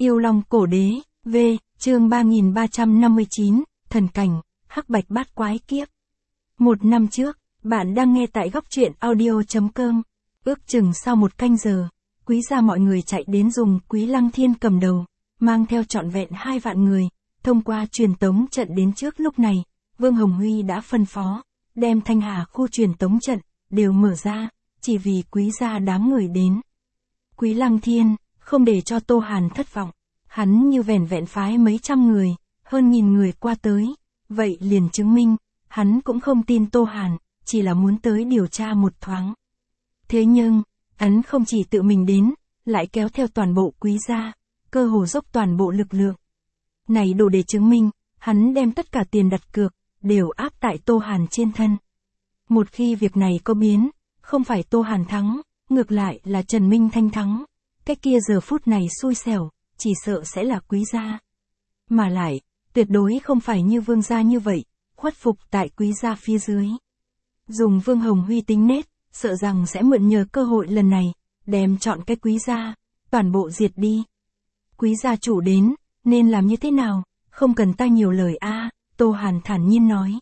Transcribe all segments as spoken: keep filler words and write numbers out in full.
Yêu Long Cổ Đế, V, chương ba nghìn ba trăm năm mươi chín, Thần Cảnh, Hắc Bạch Bát Quái Kiếp. Một năm trước, bạn đang nghe tại góc truyện audio chấm com. Ước chừng sau một canh giờ, Quý gia mọi người chạy đến dùng Quý Lăng Thiên cầm đầu, mang theo trọn vẹn hai vạn người, thông qua truyền tống trận đến trước lúc này, Vương Hồng Huy đã phân phó, đem Thanh Hà khu truyền tống trận, đều mở ra, chỉ vì Quý gia đám người đến. Quý Lăng Thiên, không để cho Tô Hàn thất vọng, hắn như vẻn vẹn phái mấy trăm người, hơn nghìn người qua tới, vậy liền chứng minh, hắn cũng không tin Tô Hàn, chỉ là muốn tới điều tra một thoáng. Thế nhưng, hắn không chỉ tự mình đến, lại kéo theo toàn bộ Quý gia, cơ hồ dốc toàn bộ lực lượng. Này đủ để chứng minh, hắn đem tất cả tiền đặt cược, đều áp tại Tô Hàn trên thân. Một khi việc này có biến, không phải Tô Hàn thắng, ngược lại là Trần Minh Thanh thắng, cái kia giờ phút này xui xẻo, chỉ sợ sẽ là Quý gia. Mà lại, tuyệt đối không phải như Vương gia như vậy, khuất phục tại Quý gia phía dưới. Dùng Vương Hồng Huy tính nết, sợ rằng sẽ mượn nhờ cơ hội lần này, đem chọn cái Quý gia, toàn bộ diệt đi. Quý gia chủ đến, nên làm như thế nào, không cần ta nhiều lời a, Tô Hàn thản nhiên nói.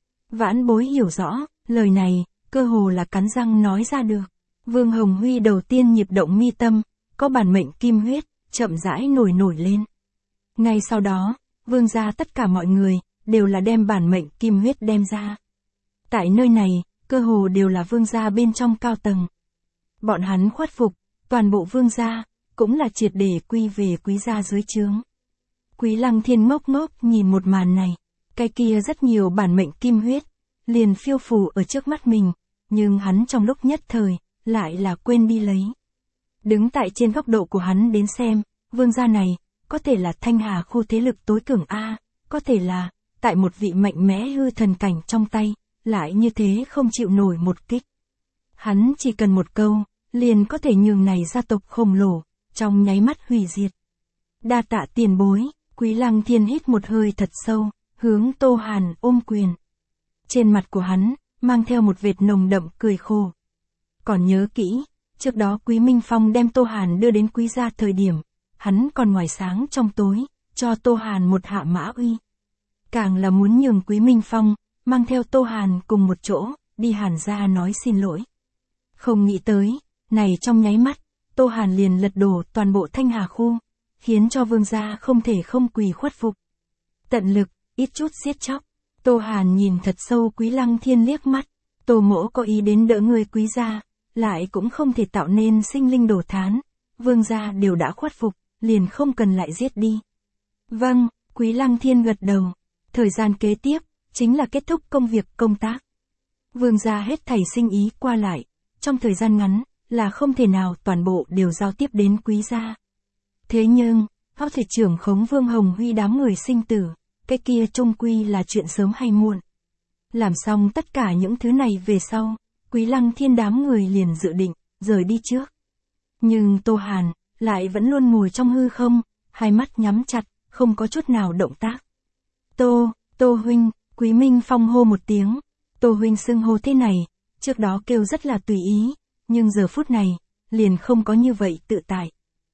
Vãn bối hiểu rõ, lời này, cơ hồ là cắn răng nói ra được. Vương Hồng Huy đầu tiên nhịp động mi tâm, có bản mệnh kim huyết, chậm rãi nổi nổi lên. Ngay sau đó, Vương gia tất cả mọi người, đều là đem bản mệnh kim huyết đem ra. Tại nơi này, cơ hồ đều là Vương gia bên trong cao tầng. Bọn hắn khuất phục, toàn bộ Vương gia, cũng là triệt để quy về Quý gia dưới trướng. Quý Lăng Thiên ngốc ngốc nhìn một màn này, cái kia rất nhiều bản mệnh kim huyết, liền phiêu phù ở trước mắt mình, nhưng hắn trong lúc nhất thời, lại là quên đi lấy. Đứng tại trên góc độ của hắn đến xem, Vương gia này, có thể là Thanh Hà khu thế lực tối cường A, có thể là, tại một vị mạnh mẽ hư thần cảnh trong tay, lại như thế không chịu nổi một kích. Hắn chỉ cần một câu, liền có thể nhường này gia tộc khổng lồ, trong nháy mắt hủy diệt. Đa tạ tiền bối, Quý Lăng Thiên hít một hơi thật sâu, hướng Tô Hàn ôm quyền. Trên mặt của hắn, mang theo một vệt nồng đậm cười khổ. Còn nhớ kỹ, trước đó Quý Minh Phong đem Tô Hàn đưa đến Quý gia thời điểm, hắn còn ngoài sáng trong tối, cho Tô Hàn một hạ mã uy. Càng là muốn nhường Quý Minh Phong, mang theo Tô Hàn cùng một chỗ, đi Hàn gia nói xin lỗi. Không nghĩ tới, này trong nháy mắt, Tô Hàn liền lật đổ toàn bộ Thanh Hà khu, khiến cho Vương gia không thể không quỳ khuất phục. Tận lực, ít chút giết chóc. Tô Hàn nhìn thật sâu Quý Lăng Thiên liếc mắt, Tô mỗ có ý đến đỡ người Quý gia, lại cũng không thể tạo nên sinh linh đổ thán. Vương gia đều đã khuất phục, liền không cần lại giết đi. Vâng, Quý Lăng Thiên gật đầu. Thời gian kế tiếp, chính là kết thúc công việc công tác. Vương gia hết thảy sinh ý qua lại, trong thời gian ngắn, là không thể nào toàn bộ đều giao tiếp đến Quý gia. Thế nhưng, có thể trưởng khống Vương Hồng Huy đám người sinh tử, cái kia chung quy là chuyện sớm hay muộn. Làm xong tất cả những thứ này về sau, Quý Lăng Thiên đám người liền dự định, rời đi trước. Nhưng Tô Hàn, lại vẫn luôn ngồi trong hư không, hai mắt nhắm chặt, không có chút nào động tác. Tô, Tô huynh, Quý Minh Phong hô một tiếng. Tô huynh xưng hô thế này, trước đó kêu rất là tùy ý, nhưng giờ phút này, liền không có như vậy tự tại.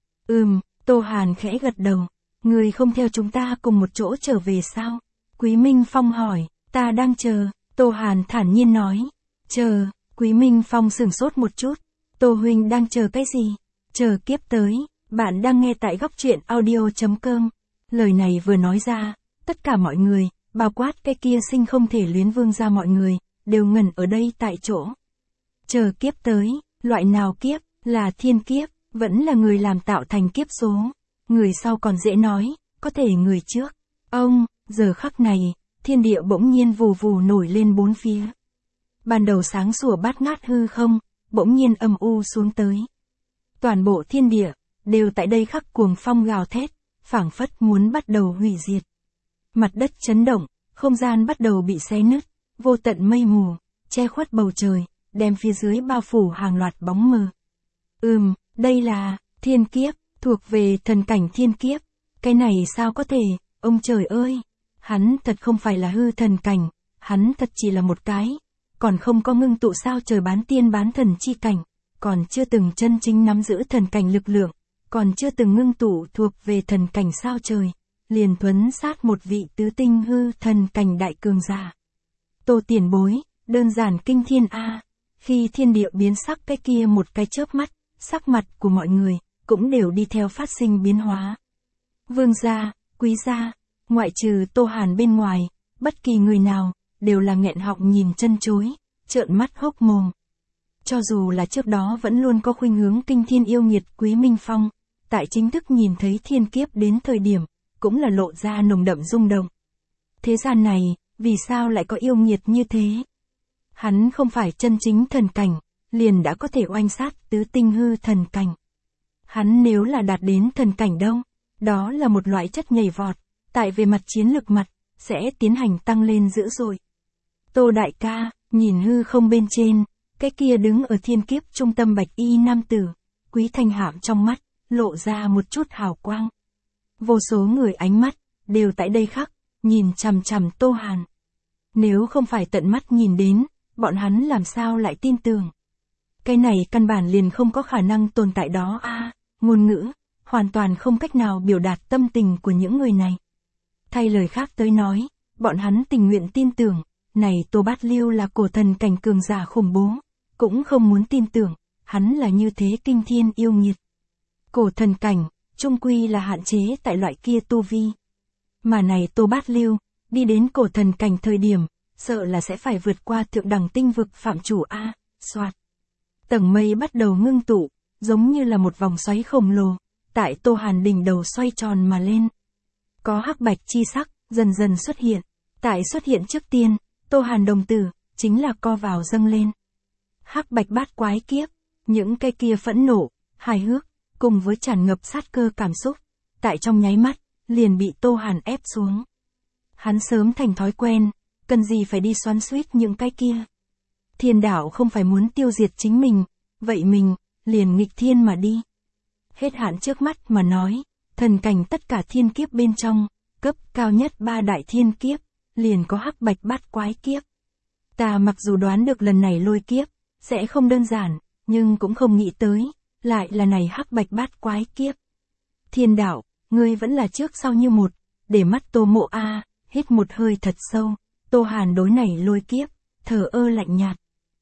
Ừm, Tô Hàn khẽ gật đầu. Người không theo chúng ta cùng một chỗ trở về sao? Quý Minh Phong hỏi. Ta đang chờ. Tô Hàn thản nhiên nói. Chờ. Quý Minh Phong sửng sốt một chút. Tô huynh đang chờ cái gì? Chờ kiếp tới. Bạn đang nghe tại góc truyện audio chấm com. Lời này vừa nói ra, tất cả mọi người, bao quát cái kia sinh không thể luyến Vương gia mọi người, đều ngẩn ở đây tại chỗ. Chờ kiếp tới, loại nào kiếp, là thiên kiếp, vẫn là người làm tạo thành kiếp số. Người sau còn dễ nói, có thể người trước. Ông, giờ khắc này, thiên địa bỗng nhiên vù vù nổi lên bốn phía. Ban đầu sáng sủa bát ngát hư không, bỗng nhiên âm u xuống tới. Toàn bộ thiên địa, đều tại đây khắc cuồng phong gào thét, phảng phất muốn bắt đầu hủy diệt. Mặt đất chấn động, không gian bắt đầu bị xé nứt, vô tận mây mù, che khuất bầu trời, đem phía dưới bao phủ hàng loạt bóng mờ. Ừm, đây là, thiên kiếp, thuộc về thần cảnh thiên kiếp. Cái này sao có thể, ông trời ơi, hắn thật không phải là hư thần cảnh, hắn thật chỉ là một cái, còn không có ngưng tụ sao trời bán tiên bán thần chi cảnh, còn chưa từng chân chính nắm giữ thần cảnh lực lượng, còn chưa từng ngưng tụ thuộc về thần cảnh sao trời, liền thuấn sát một vị tứ tinh hư thần cảnh đại cường giả. Tô tiền bối, đơn giản kinh thiên a. Khi thiên địa biến sắc cái kia một cái chớp mắt, sắc mặt của mọi người cũng đều đi theo phát sinh biến hóa. Vương gia, quý gia, ngoại trừ Tô Hàn bên ngoài, bất kỳ người nào đều là nghẹn họng nhìn chân chối, trợn mắt hốc mồm. Cho dù là trước đó vẫn luôn có khuynh hướng kinh thiên yêu nghiệt Quý Minh Phong, tại chính thức nhìn thấy thiên kiếp đến thời điểm, cũng là lộ ra nồng đậm rung động. Thế gian này, vì sao lại có yêu nghiệt như thế? Hắn không phải chân chính thần cảnh, liền đã có thể oanh sát tứ tinh hư thần cảnh. Hắn nếu là đạt đến thần cảnh đâu, đó là một loại chất nhảy vọt, tại về mặt chiến lực mặt, sẽ tiến hành tăng lên dữ dội. Tô đại ca, nhìn hư không bên trên, cái kia đứng ở thiên kiếp trung tâm bạch y nam tử, Quý Thanh Hạm trong mắt, lộ ra một chút hào quang. Vô số người ánh mắt, đều tại đây khắc, nhìn chằm chằm Tô Hàn. Nếu không phải tận mắt nhìn đến, bọn hắn làm sao lại tin tưởng. Cái này căn bản liền không có khả năng tồn tại đó a. Ngôn ngữ, hoàn toàn không cách nào biểu đạt tâm tình của những người này. Thay lời khác tới nói, bọn hắn tình nguyện tin tưởng, này Tô Bát Lưu là cổ thần cảnh cường giả khủng bố, cũng không muốn tin tưởng, hắn là như thế kinh thiên yêu nghiệt. Cổ thần cảnh, chung quy là hạn chế tại loại kia tu vi. Mà này Tô Bát Lưu, đi đến cổ thần cảnh thời điểm, sợ là sẽ phải vượt qua thượng đẳng tinh vực phạm chủ A, soạt. Tầng mây bắt đầu ngưng tụ, giống như là một vòng xoáy khổng lồ, tại Tô Hàn đỉnh đầu xoay tròn mà lên. Có hắc bạch chi sắc, dần dần xuất hiện. Tại xuất hiện trước tiên, Tô Hàn đồng tử, chính là co vào dâng lên. Hắc bạch bát quái kiếp, những cái kia phẫn nộ, hài hước, cùng với tràn ngập sát cơ cảm xúc, tại trong nháy mắt, liền bị Tô Hàn ép xuống. Hắn sớm thành thói quen, cần gì phải đi xoắn xuýt những cái kia. Thiên đạo không phải muốn tiêu diệt chính mình, vậy mình, liền nghịch thiên mà đi. Hết hạn trước mắt mà nói, thần cảnh tất cả thiên kiếp bên trong, cấp cao nhất ba đại thiên kiếp, liền có hắc bạch bát quái kiếp. Ta mặc dù đoán được lần này lôi kiếp, sẽ không đơn giản, nhưng cũng không nghĩ tới, lại là này hắc bạch bát quái kiếp. Thiên đạo, ngươi vẫn là trước sau như một, để mắt Tô Mộ A, hít một hơi thật sâu, Tô Hàn đối này lôi kiếp, thờ ơ lạnh nhạt.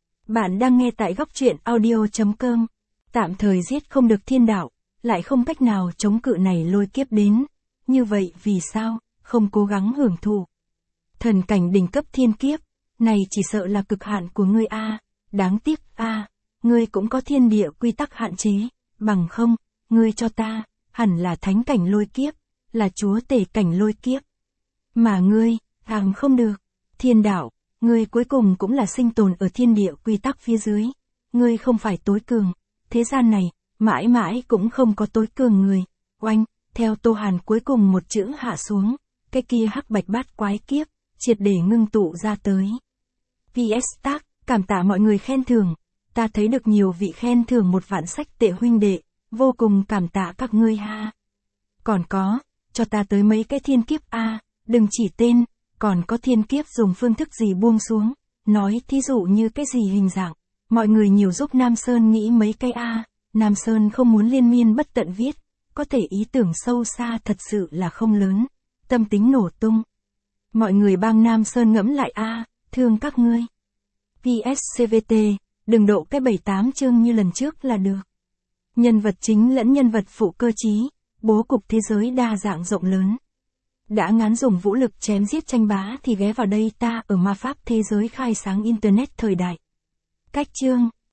Bạn đang nghe tại góc truyện audio chấm com, tạm thời giết không được thiên đạo, lại không cách nào chống cự này lôi kiếp đến, như vậy vì sao, không cố gắng hưởng thụ. Thần cảnh đỉnh cấp thiên kiếp, này chỉ sợ là cực hạn của ngươi A, đáng tiếc A, ngươi cũng có thiên địa quy tắc hạn chế, bằng không, ngươi cho ta, hẳn là thánh cảnh lôi kiếp, là chúa tể cảnh lôi kiếp. Mà ngươi, hàng không được, thiên đạo, ngươi cuối cùng cũng là sinh tồn ở thiên địa quy tắc phía dưới, ngươi không phải tối cường, thế gian này, mãi mãi cũng không có tối cường người. Oanh, theo Tô Hàn cuối cùng một chữ hạ xuống, cái kia hắc bạch bát quái kiếp, triệt để ngưng tụ ra tới. pê ét Tag, cảm tạ mọi người khen thưởng, ta thấy được nhiều vị khen thưởng một vạn sách tệ huynh đệ, vô cùng cảm tạ các ngươi ha. Còn có, cho ta tới mấy cái thiên kiếp a, đừng chỉ tên, còn có thiên kiếp dùng phương thức gì buông xuống, nói thí dụ như cái gì hình dạng, mọi người nhiều giúp Nam Sơn nghĩ mấy cái a, Nam Sơn không muốn liên miên bất tận viết, có thể ý tưởng sâu xa thật sự là không lớn, tâm tính nổ tung. Mọi người bang Nam Sơn ngẫm lại a, thương các ngươi. pê ét xê vê tê, đừng độ cái bảy tám chương như lần trước là được. Nhân vật chính lẫn nhân vật phụ cơ trí, bố cục thế giới đa dạng rộng lớn. Đã ngán dùng vũ lực chém giết tranh bá thì ghé vào đây ta ở ma pháp thế giới khai sáng internet thời đại. Cách chương